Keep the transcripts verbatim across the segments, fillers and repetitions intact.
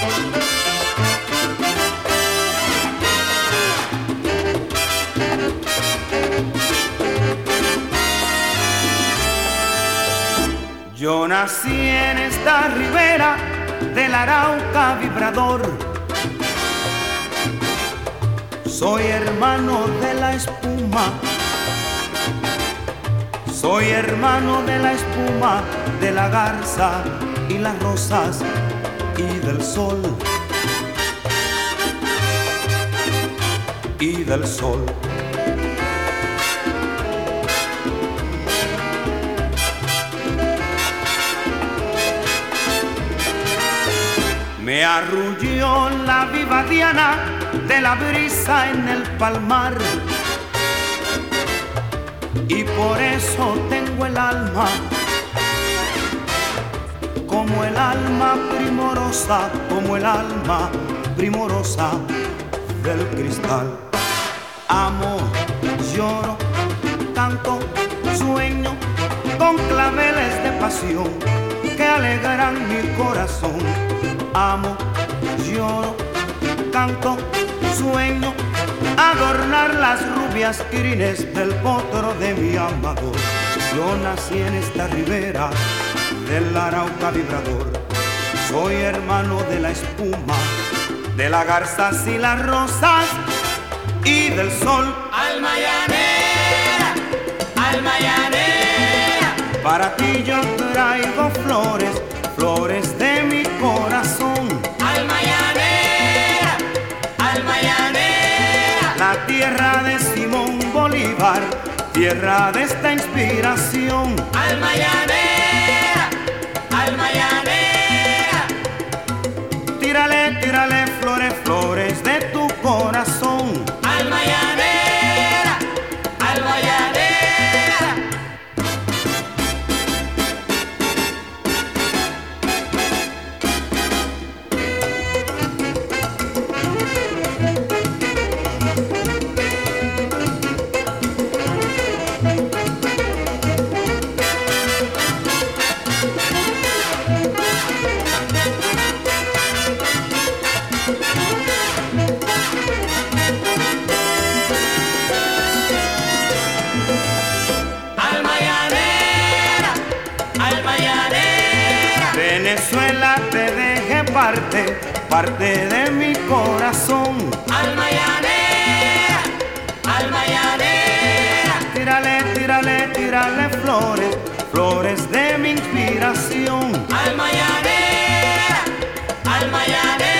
Yo nací en esta ribera del Arauca vibrador. Soy hermano de la espuma, soy hermano de la espuma, de la garza y las rosas y del sol, y del sol. Me arrulló la viva diana de la brisa en el palmar, y por eso tengo el alma como el alma primorosa, como el alma primorosa del cristal. Amo, lloro, canto, sueño con claveles de pasión que alegran mi corazón. Amo, lloro, canto, sueño, adornar las rubias crines del potro de mi amador. Yo nací en esta ribera del Arauca vibrador. Soy hermano de la espuma, de las garzas y las rosas y del sol. Alma llanera, alma llanera, para ti yo traigo flores, flores de mi corazón. Alma llanera, alma llanera, la tierra de Simón Bolívar, tierra de esta inspiración. Alma llanera, alma llanera, tírale, tírale flores, flores de tu corazón. Alma llanera, alma llanera. Venezuela, te dejé parte, parte de mi corazón. Alma llanera, alma llanera, tírale, tírale, tírale flores, flores de mi inspiración. Alma llanera, alma llanera.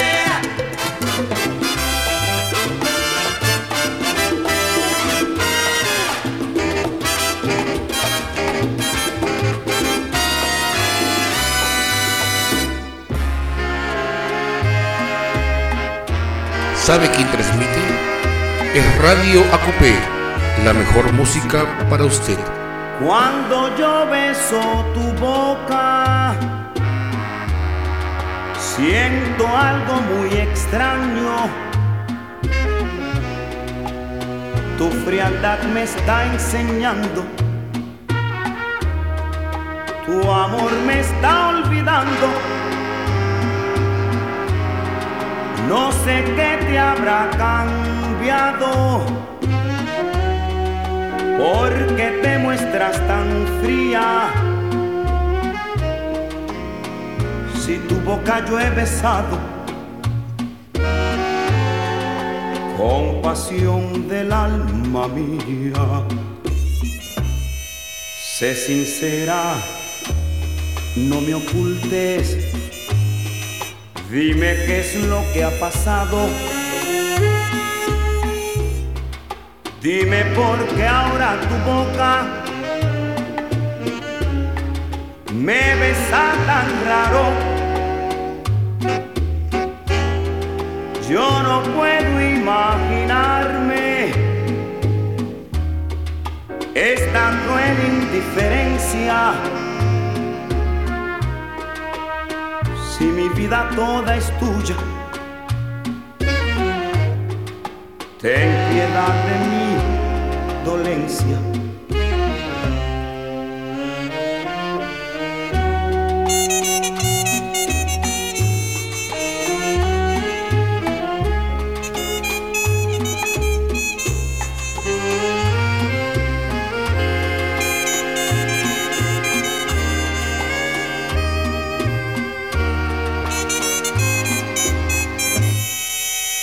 ¿Sabe quién transmite? Es Radio Acopé, la mejor música para usted. Cuando yo beso tu boca, siento algo muy extraño. Tu frialdad me está enseñando, tu amor me está olvidando. No sé qué te habrá cambiado, porque te muestras tan fría. Si tu boca yo he besado con pasión del alma mía, sé sincera, no me ocultes. Dime qué es lo que ha pasado. Dime por qué ahora tu boca me besa tan raro. Yo no puedo imaginarme esta cruel indiferencia. Si mi vida toda es tuya, ten piedad de mi dolencia.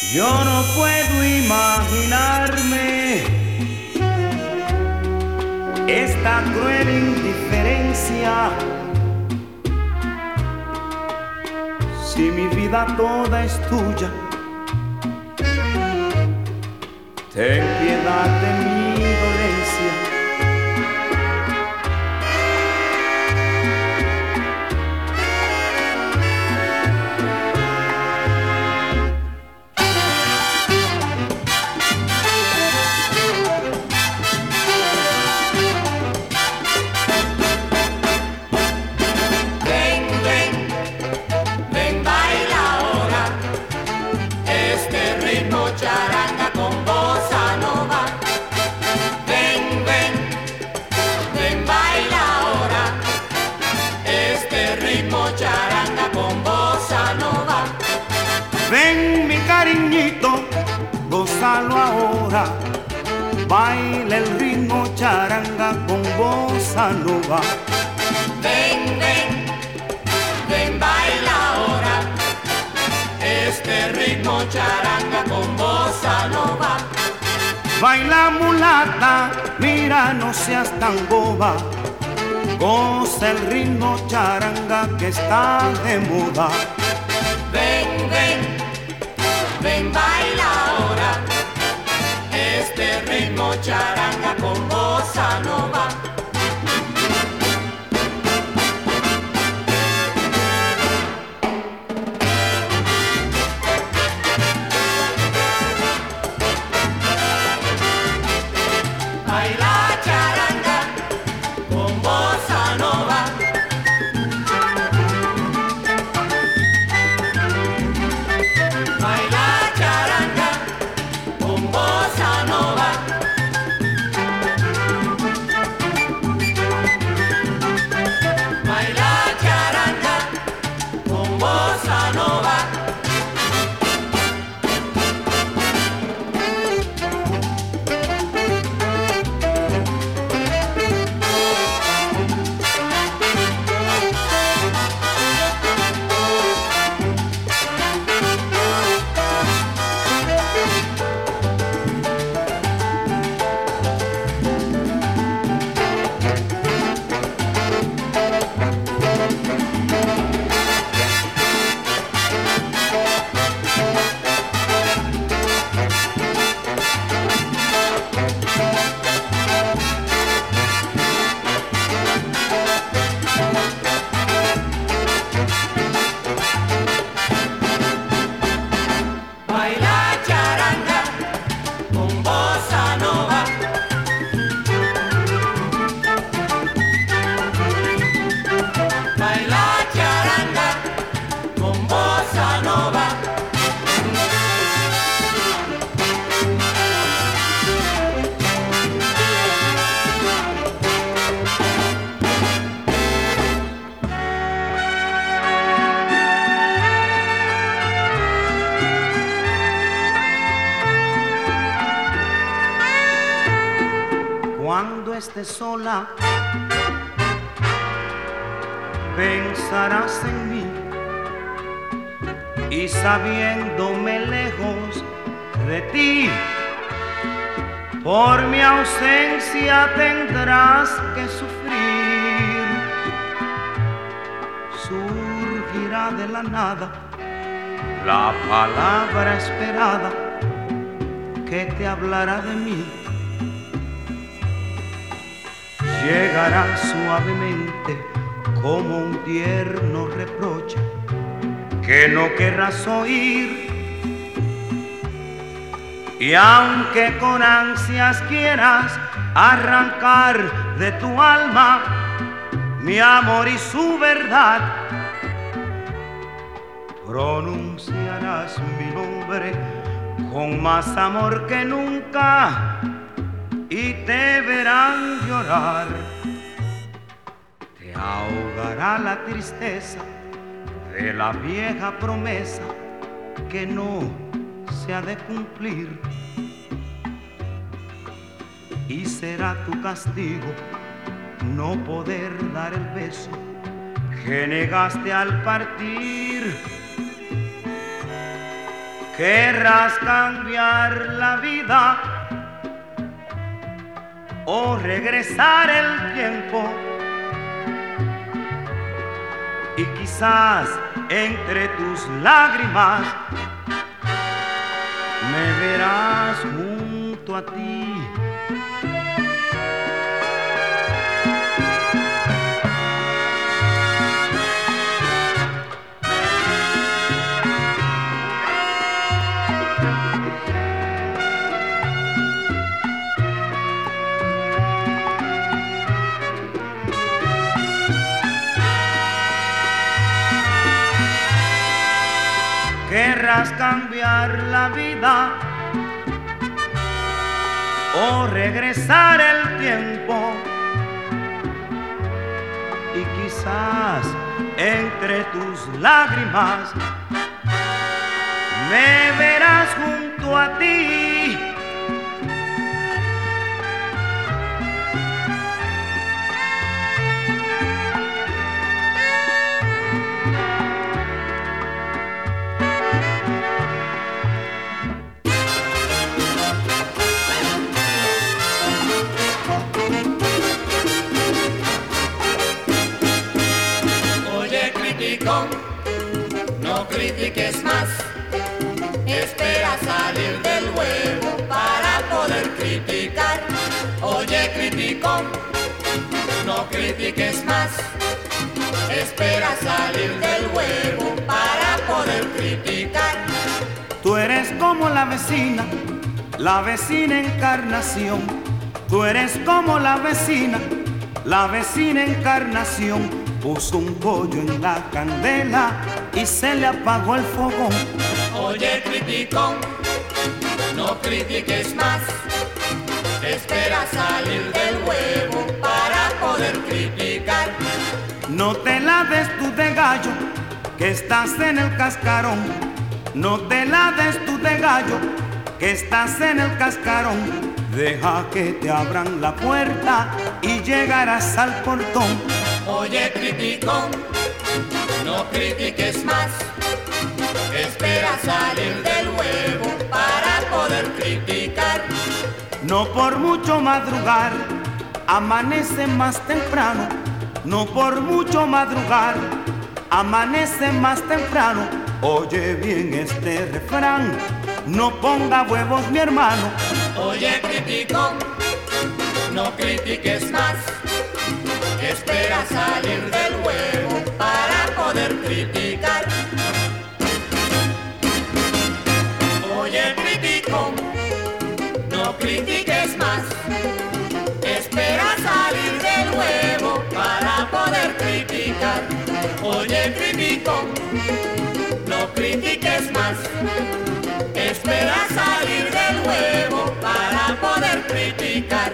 Yo no puedo imaginarme esta cruel indiferencia. Si mi vida toda es tuya, ten piedad de mi dolencia. Gózalo ahora, baila el ritmo charanga con bossa nova. Ven, ven, ven, baila ahora, este ritmo charanga con bossa nova. Baila mulata, mira no seas tan boba, goza el ritmo charanga que está de moda. Ven, ven, ven, baila ahora, este ritmo charanga con bossa nova. Baila charanga con bossa nova. Baila charanga con bossa nova. Baila charanga con bossa nova. Cuando estés sola, pensarás en mí y sabiéndome lejos de ti, por mi ausencia tendrás que sufrir. Surgirá de la nada la palabra esperada que te hablará de mí. Llegará suavemente como un tierno reproche que no querrás oír. Y aunque con ansias quieras arrancar de tu alma mi amor y su verdad, pronunciarás mi nombre con más amor que nunca y te verán llorar. Te ahogará la tristeza de la vieja promesa que no se ha de cumplir, y será tu castigo no poder dar el beso que negaste al partir. Querrás cambiar la vida o regresar el tiempo, y quizás entre tus lágrimas me verás junto a ti. Querrás cambiar la vida o regresar el tiempo, y quizás entre tus lágrimas me verás junto a ti. No critiques más, espera salir del huevo para poder criticar. Oye, criticón, no critiques más, espera salir del huevo para poder criticar. Tú eres como la vecina, la vecina Encarnación. Tú eres como la vecina, la vecina Encarnación. Puso un pollo en la candela y se le apagó el fogón. Oye, criticón, no critiques más, espera salir del huevo para poder criticar. No te la des tú de gallo, que estás en el cascarón. No te la des tú de gallo, que estás en el cascarón. Deja que te abran la puerta y llegarás al portón. Oye, criticón, no critiques más, espera salir del huevo para poder criticar. No por mucho madrugar, amanece más temprano. No por mucho madrugar, amanece más temprano. Oye bien este refrán, no ponga huevos mi hermano. Oye, criticón, no critiques más, espera salir del huevo para poder criticar. Oye, criticón, no critiques más, espera salir del huevo para poder criticar. Oye, criticón, no critiques más, espera salir del huevo para poder criticar.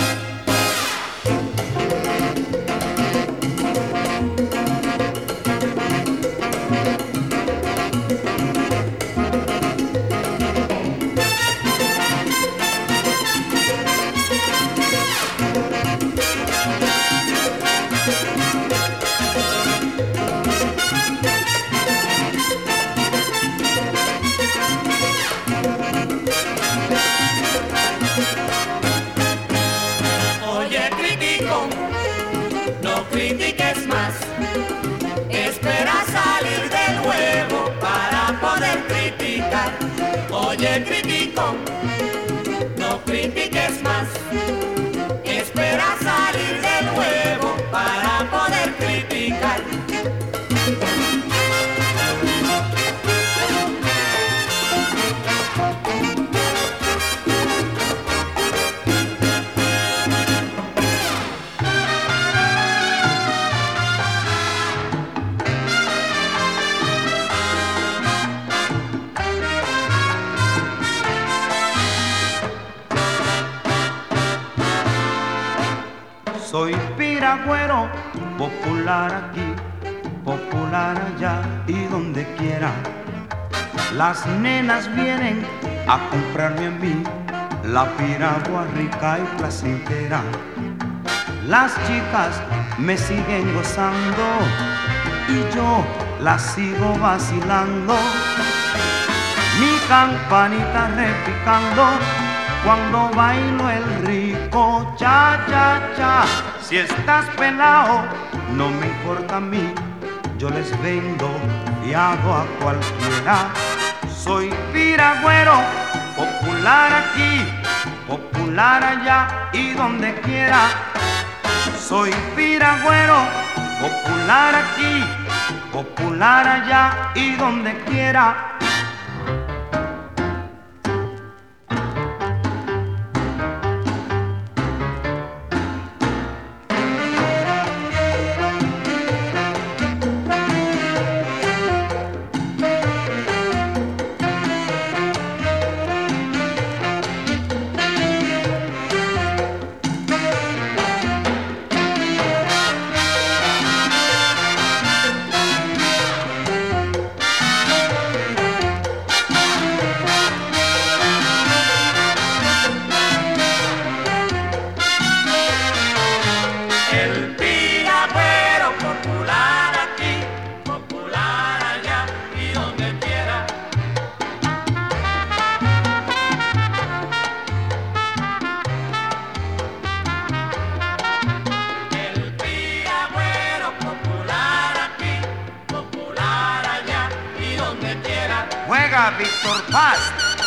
Oye, criticón, no critiques más, espera salir del huevo para poder criticar. Oye, criticón, no critiques más, espera salir del huevo para poder criticar. Soy piragüero, popular aquí, popular allá y donde quiera. Las nenas vienen a comprarme a mí la piragua rica y placentera. Las chicas me siguen gozando y yo las sigo vacilando. Mi campanita repicando cuando bailo el rico cha cha cha. Si estás pelao, no me importa a mí, yo les vendo y hago a cualquiera. Soy piragüero, popular aquí, popular allá y donde quiera. Soy piragüero, popular aquí, popular allá y donde quiera. Víctor Paz.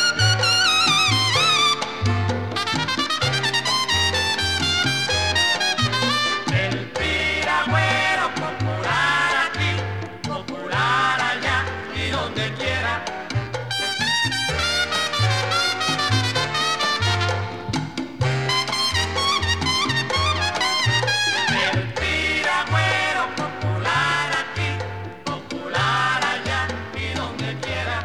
El piragüero popular aquí, popular allá y donde quiera. El piragüero popular aquí, popular allá y donde quiera.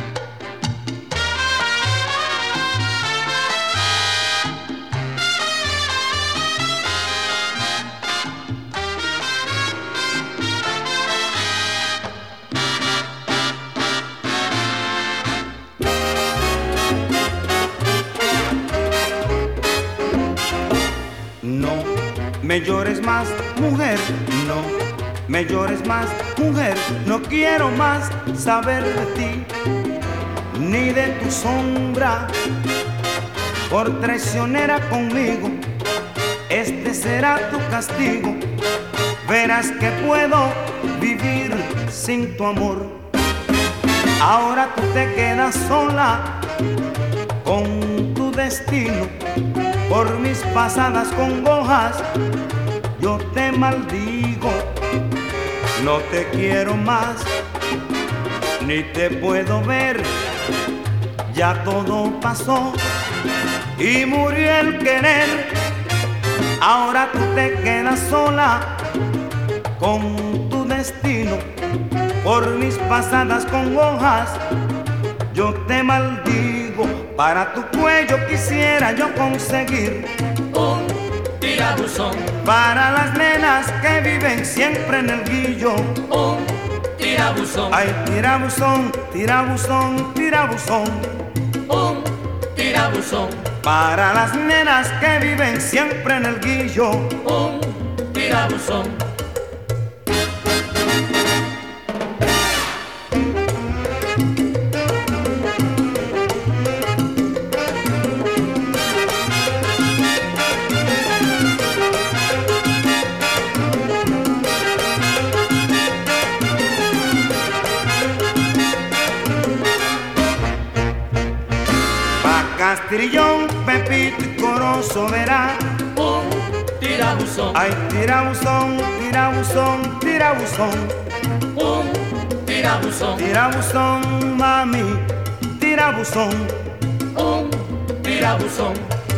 No me llores más, mujer, no me llores más, mujer. No quiero más saber de ti, ni de tu sombra. Por traicionera conmigo, este será tu castigo. Verás que puedo vivir sin tu amor. Ahora tú te quedas sola con tu destino. Por mis pasadas congojas yo te maldigo. No te quiero más, ni te puedo ver. Ya todo pasó y murió el querer. Ahora tú te quedas sola con tu destino. Por mis pasadas congojas yo te maldigo. Para tu cuello quisiera yo conseguir un tirabuzón. Para las nenas que viven siempre en el guillo, un tirabuzón. Ay, tirabuzón, tirabuzón, tirabuzón. Un tirabuzón. Para las nenas que viven siempre en el guillo, un tirabuzón. Castrillón, Pepito y Corozo verá un tirabuzón. Ay, tirabuzón, tirabuzón, tirabuzón. Un tirabuzón. Tirabuzón, mami, tirabuzón. Un tirabuzón.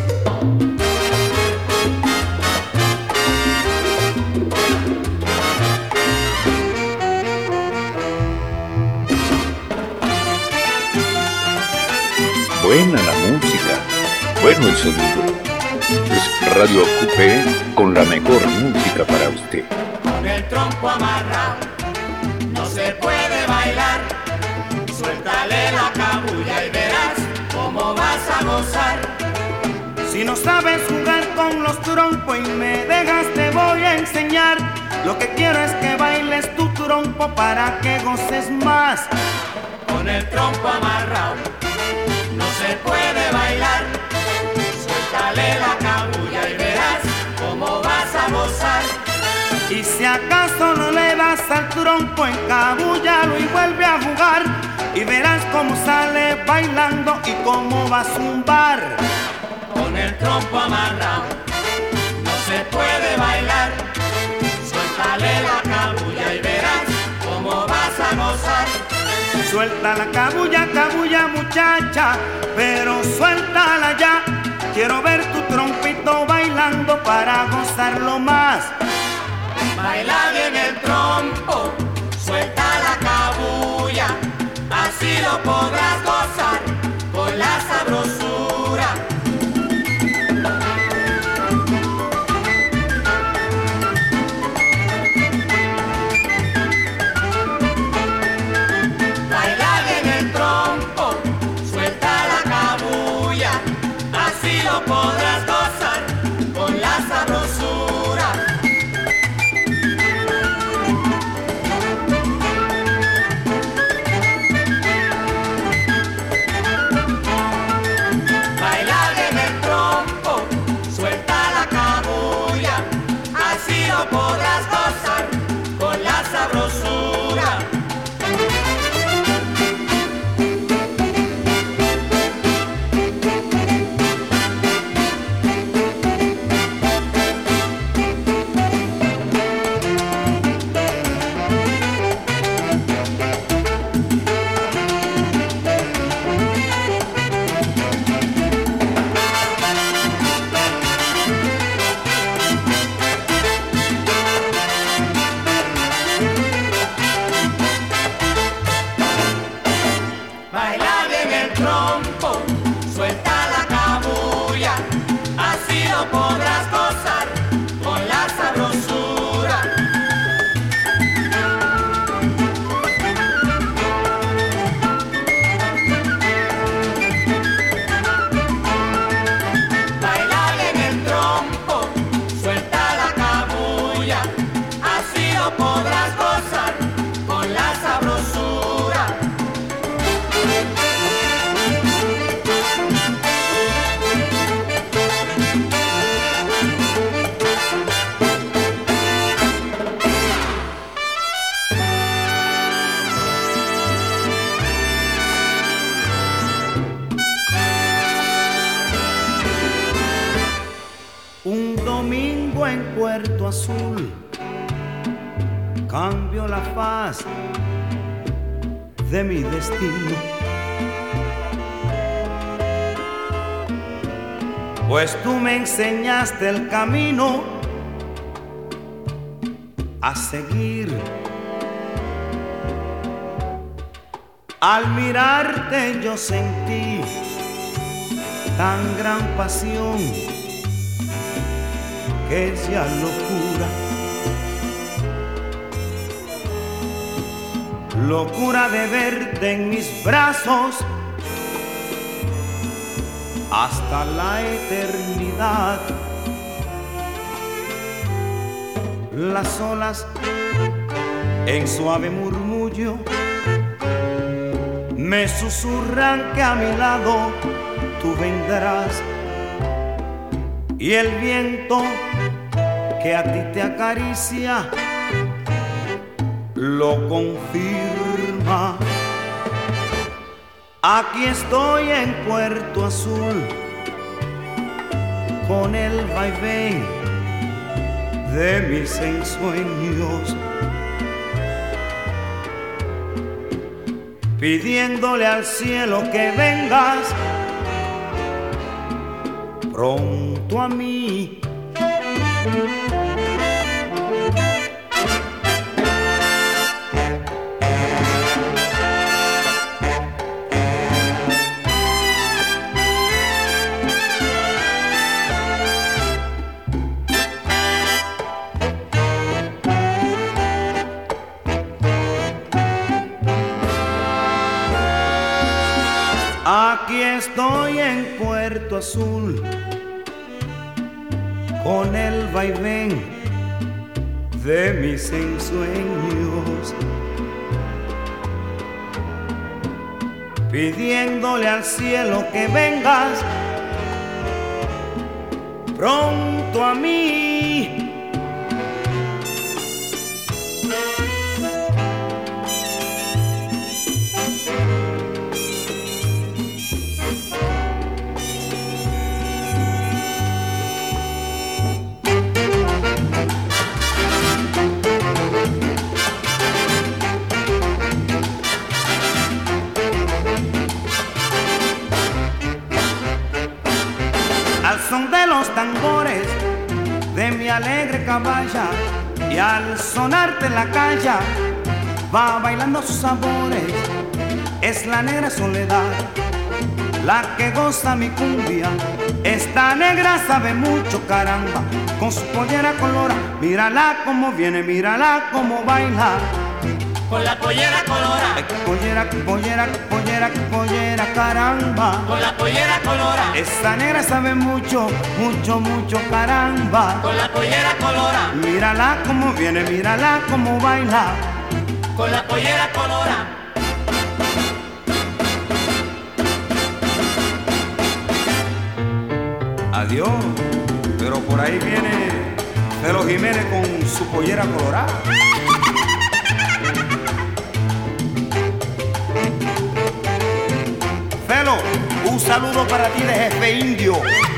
Buena la música, bueno el sonido. Es Radio Acupé con la mejor música para usted. Con el trompo amarrado no se puede bailar. Suéltale la cabulla y verás cómo vas a gozar. Si no sabes jugar con los trompos y me dejas te voy a enseñar. Lo que quiero es que bailes tu trompo para que goces más. Con el trompo amarrado no se puede bailar. Suéltale la cabulla y verás cómo vas a gozar. Y si acaso no le das al trompo, encabúllalo y vuelve a jugar, y verás cómo sale bailando y cómo va a zumbar. Con el trompo amarrado no se puede bailar. Suéltale la cabulla y verás cómo vas a gozar. Suelta la cabulla, cabulla muchacha, pero suéltala ya. Quiero ver tu trompito bailando para gozarlo más. Baila bien el trompo, suelta la cabulla, así lo podrás gozar con la sabrosura. Baila bien el trompo, suelta la cabulla, así lo podrás gozar con la sabrosura. Podrás gozar con la sabrosura. Podrás gozar con la sabrosura. Baila bien el trompo, suelta la cabulla, así lo podrás gozar con la sabrosura. En Puerto Azul cambio la faz de mi destino, pues tú me enseñaste el camino a seguir. Al mirarte yo sentí tan gran pasión que es ya locura, locura de verte en mis brazos hasta la eternidad. Las olas en suave murmullo me susurran que a mi lado tú vendrás, y el viento que a ti te acaricia lo confirma. Aquí estoy en Puerto Azul con el vaivén de mis ensueños, pidiéndole al cielo que vengas pronto a mí. Aquí estoy en Puerto Azul con el vaivén de mis ensueños, pidiéndole al cielo que vengas pronto a mí. Al son de los tambores de mi alegre caballa y al sonarte la calla va bailando sus sabores. Es la negra soledad la que goza mi cumbia. Esta negra sabe mucho, caramba, con su pollera colora. Mírala como viene, mírala como baila. Con la pollera colora. Ay, pollera, pollera, pollera, pollera, caramba. Con la pollera colora. Esta negra sabe mucho, mucho, mucho, caramba. Con la pollera colora. Mírala como viene, mírala como baila. Con la pollera colora. Adiós, pero por ahí viene Felo Jiménez con su pollera colorada. Felo, un saludo para ti de Jefe Indio.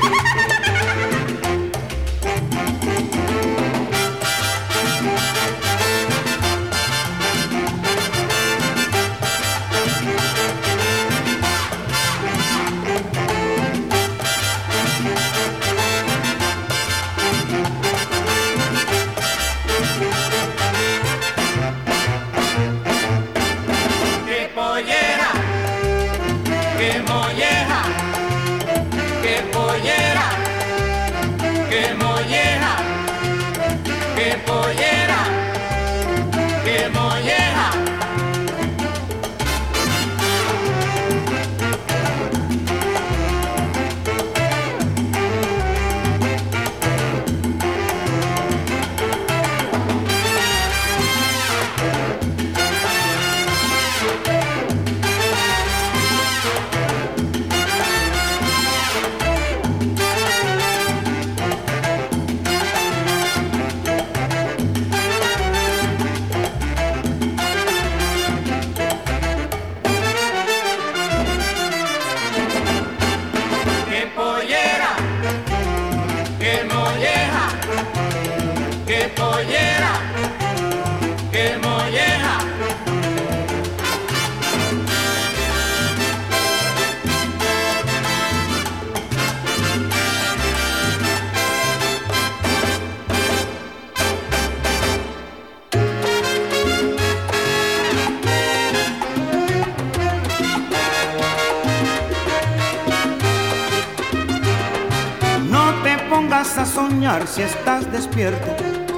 A soñar si estás despierto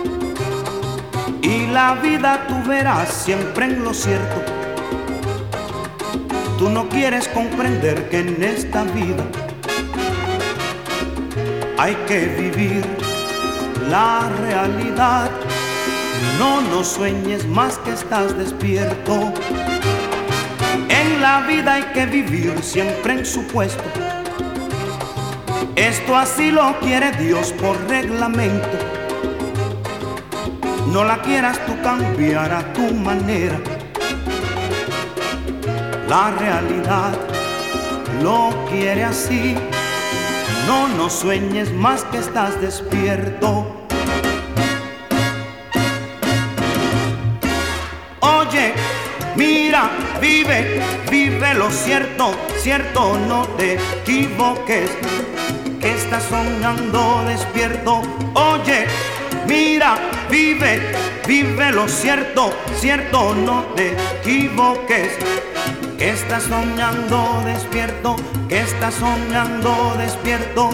y la vida tú verás siempre en lo cierto. Tú no quieres comprender que en esta vida hay que vivir la realidad. No, no sueñes más que estás despierto. En la vida hay que vivir siempre en su puesto. Esto así lo quiere Dios por reglamento. No la quieras tú cambiar a tu manera. La realidad lo quiere así. No, no sueñes más que estás despierto. Oye, mira, vive, vive lo cierto, cierto, no te equivoques. Estás soñando despierto. Oye, mira, vive, vive lo cierto, cierto, no te equivoques. Estás soñando despierto, que estás soñando despierto.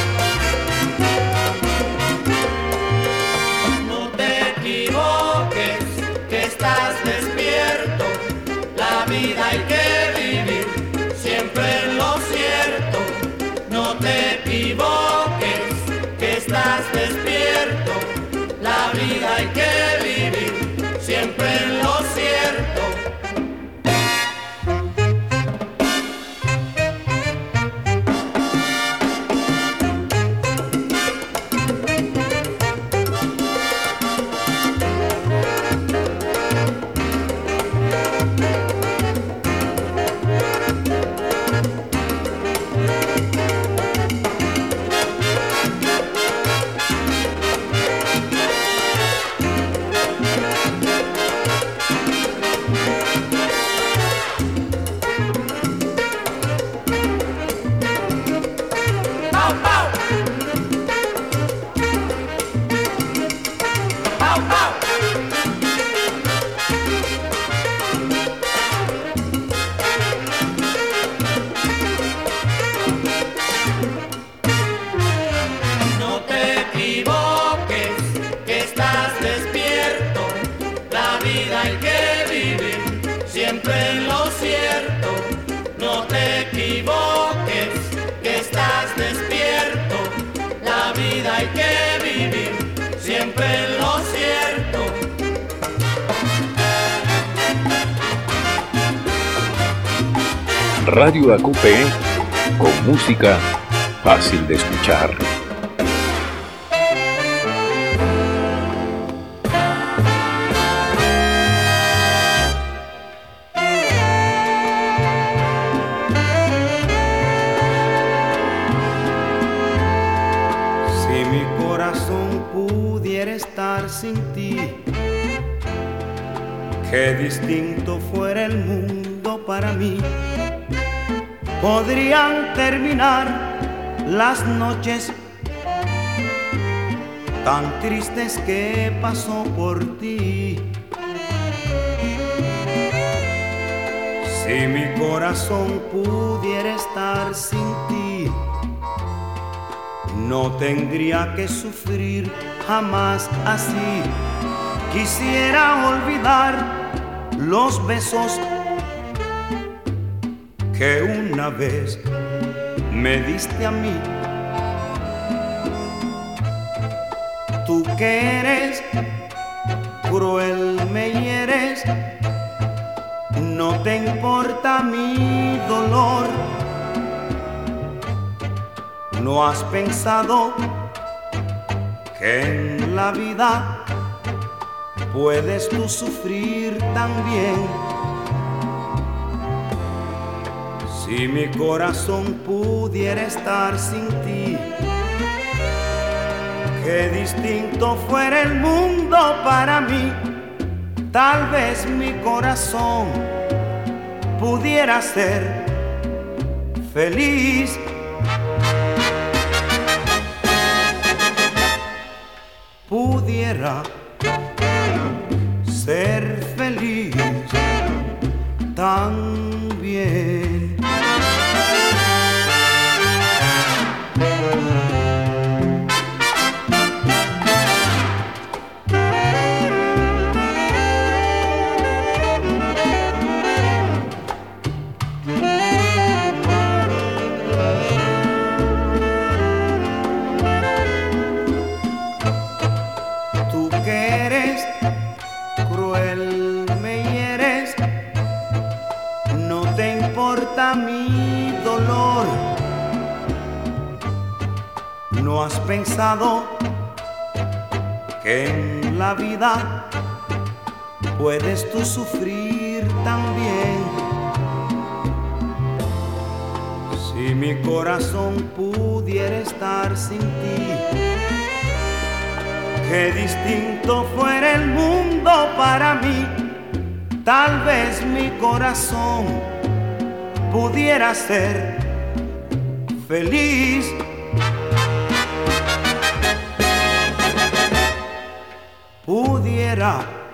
No te equivoques, que estás despierto. La vida hay que vivir siempre en lo cierto. No te equivoques, que estás despierto. La vida hay que vivir siempre en lo cierto. siempre en lo cierto, no te equivoques, que estás despierto, la vida hay que vivir, siempre en lo cierto. Radio A Q P, con música fácil de escuchar. Si mi corazón pudiera estar sin ti, qué distinto fuera el mundo para mí. Podrían terminar las noches tan tristes que pasó por ti. Si mi corazón pudiera estar sin ti, no tendría que sufrir jamás así. Quisiera olvidar los besos que una vez me diste a mí. Tú que eres cruel, me hieres, no te importa mi dolor. ¿No has pensado que en la vida puedes tú sufrir también? Si mi corazón pudiera estar sin ti, qué distinto fuera el mundo para mí. Tal vez mi corazón pudiera ser feliz. Pudiera ser feliz también. Tú que eres cruel, me hieres, no te importa mi dolor. ¿No has pensado que en la vida puedes tú sufrir también? Si mi corazón pudiera estar sin ti, qué distinto fuera el mundo para mí. Tal vez mi corazón pudiera ser feliz. Pudiera